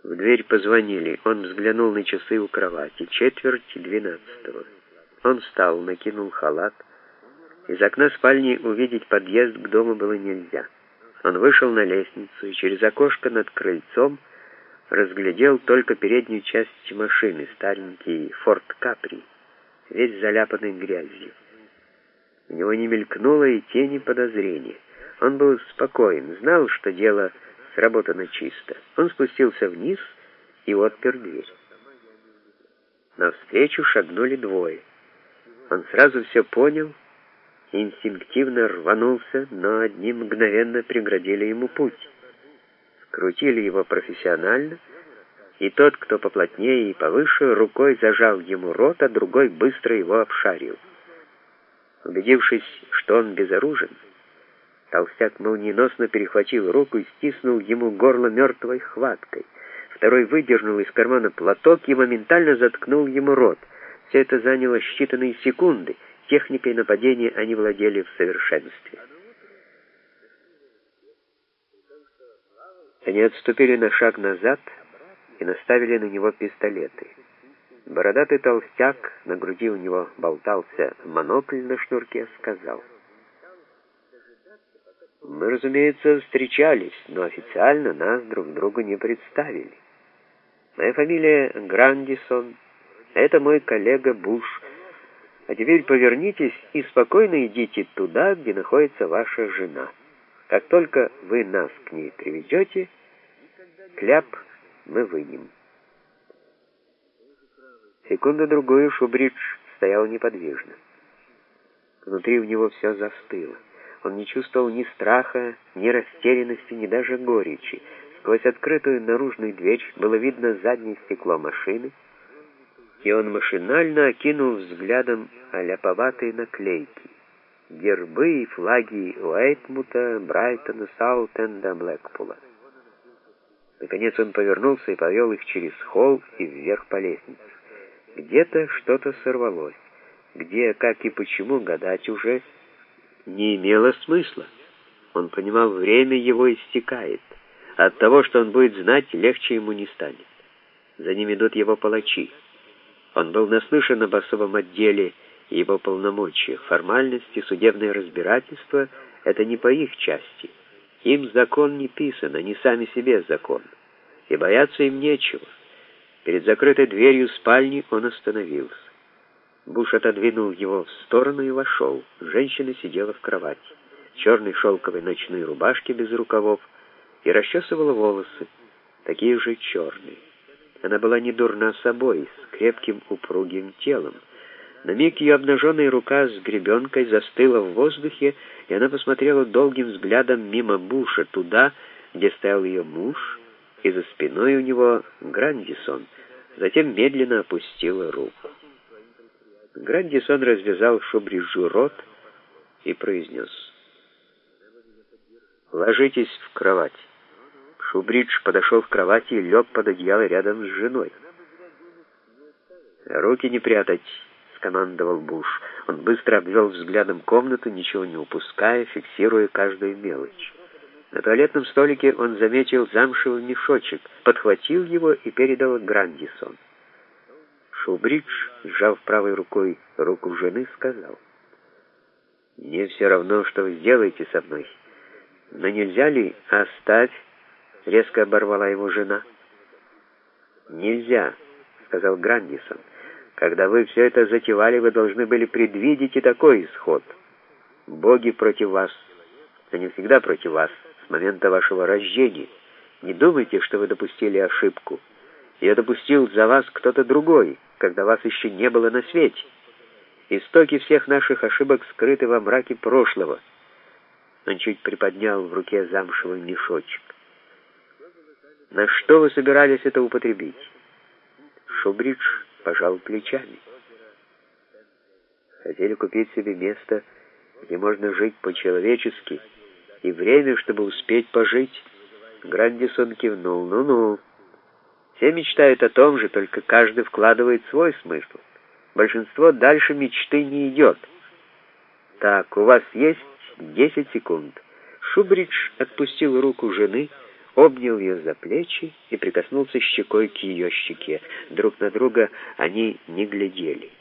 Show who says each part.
Speaker 1: В дверь позвонили. Он взглянул на часы у кровати. 11:45. Он встал, накинул халат. Из окна спальни увидеть подъезд к дому было нельзя. Он вышел на лестницу и через окошко над крыльцом разглядел только переднюю часть машины, старенький Форд Капри, весь заляпанный грязью. У него не мелькнуло и тени подозрения. Он был спокоен, знал, что дело сработано чисто. Он спустился вниз и отпер дверь. Навстречу шагнули двое. Он сразу все понял и инстинктивно рванулся, но одни мгновенно преградили ему путь. Скрутили его профессионально, и тот, кто поплотнее и повыше, рукой зажал ему рот, а другой быстро его обшарил. Убедившись, что он безоружен, толстяк молниеносно перехватил руку и стиснул ему горло мертвой хваткой. Второй выдернул из кармана платок и моментально заткнул ему рот. Все это заняло считанные секунды. Техникой нападения они владели в совершенстве. Они отступили на шаг назад и наставили на него пистолеты. Бородатый толстяк, на груди у него болтался монокль на шнурке, сказал: «Мы, разумеется, встречались, но официально нас друг другу не представили. Моя фамилия Грандисон, это мой коллега Буш. А теперь повернитесь и спокойно идите туда, где находится ваша жена. Как только вы нас к ней приведете, кляп мы вынем». Секунду-другую Шубридж стоял неподвижно. Внутри у него все застыло. Он не чувствовал ни страха, ни растерянности, ни даже горечи. Сквозь открытую наружную дверь было видно заднее стекло машины, и он машинально окинул взглядом аляповатые наклейки. Гербы и флаги Уэйтмута, Брайтона, Саутенда, Блэкпула. Наконец он повернулся и повел их через холл и вверх по лестнице. Где-то что-то сорвалось. Где, как и почему, гадать уже не имело смысла. Он понимал, время его истекает. От того, что он будет знать, легче ему не станет. За ним идут его палачи. Он был наслышан об особом отделе и его полномочиях. Формальности, судебное разбирательство — это не по их части. Им закон не писан, они сами себе закон. И бояться им нечего. Перед закрытой дверью спальни он остановился. Буш отодвинул его в сторону и вошел. Женщина сидела в кровати, в черной шелковой ночной рубашке без рукавов, и расчесывала волосы, такие же черные. Она была не дурна собой, с крепким упругим телом. На миг ее обнаженная рука с гребенкой застыла в воздухе, и она посмотрела долгим взглядом мимо Буша туда, где стоял ее муж, и за спиной у него Грандисон. Затем медленно опустила руку. Грандисон развязал Шубриджу рот и произнес: «Ложитесь в кровать». Шубридж подошел к кровати и лег под одеяло рядом с женой. «Руки не прятать», — скомандовал Буш. Он быстро обвел взглядом комнату, ничего не упуская, фиксируя каждую мелочь. На туалетном столике он заметил замшевый мешочек, подхватил его и передал Грандисон. Шубридж, сжав правой рукой руку жены, сказал: «Мне все равно, что вы сделаете со мной. Но нельзя ли оставь?» — резко оборвала его жена. «Нельзя», — сказал Грандисон. «Когда вы все это затевали, вы должны были предвидеть и такой исход. Боги против вас. Они всегда против вас с момента вашего рождения. Не думайте, что вы допустили ошибку. Ее допустил за вас кто-то другой, когда вас еще не было на свете. Истоки всех наших ошибок скрыты во мраке прошлого». Он чуть приподнял в руке замшевый мешочек. «На что вы собирались это употребить?» Шубридж пожал плечами. «Хотели купить себе место, где можно жить по-человечески, и время, чтобы успеть пожить». Грандисон кивнул. «Ну-ну. Все мечтают о том же, только каждый вкладывает свой смысл. Большинство дальше мечты не идет. Так, у вас есть 10 секунд». Шубридж отпустил руку жены, обнял ее за плечи и прикоснулся щекой к ее щеке. Друг на друга они не глядели.